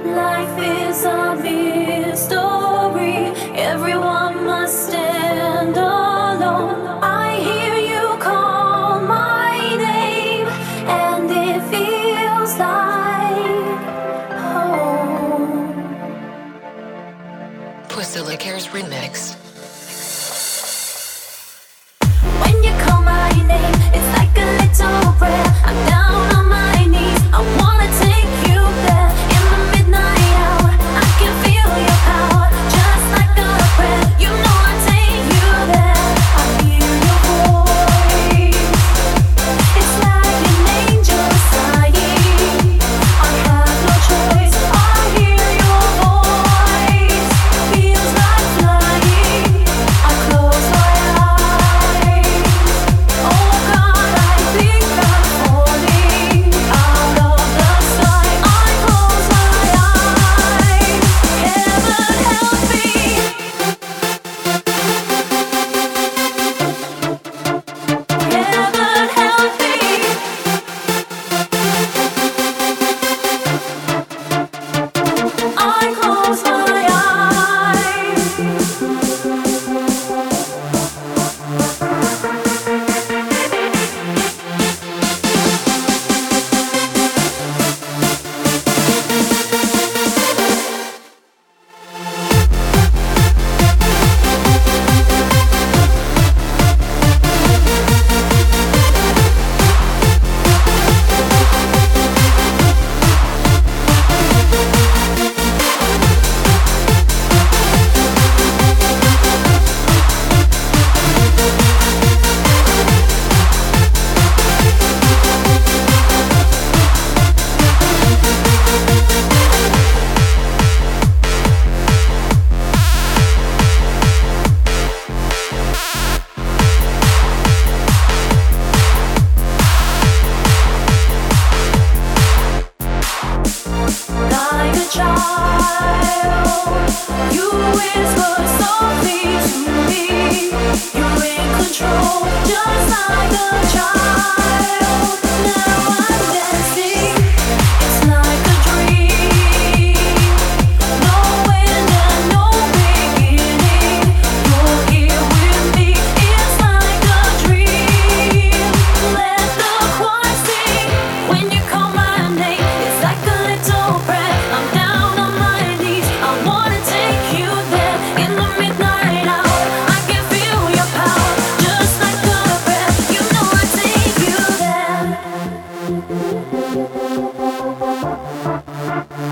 Life is a mystery. Everyone must stand alone. I hear you call my name, and it feels like home. Priscilla Cares Remix. When you call my name, it's like a little prayer. I'm down on my knees. I wanna take you there. In the midnight hour, I can feel your power, just like a prayer. You know I take you there. I hear your voice. It's like an angel sighing. I have no choice. I hear your voice. Feels like flying. I close my eyes. Oh God, I think I'm falling out of the sky. I close my eyes. Heaven help me. Heaven help me. I close my like a child, you whisper softly to me. You're in control, just like a child. Now I'm dancing, it's like a dream. No end and no beginning. You're here with me, it's like a dream. Let the choir sing when you call my name. It's like a little prayer. I'm down on my knees. I wanna take you there. In the midnight hour, I can feel your power, just like a prayer. You know I take you there.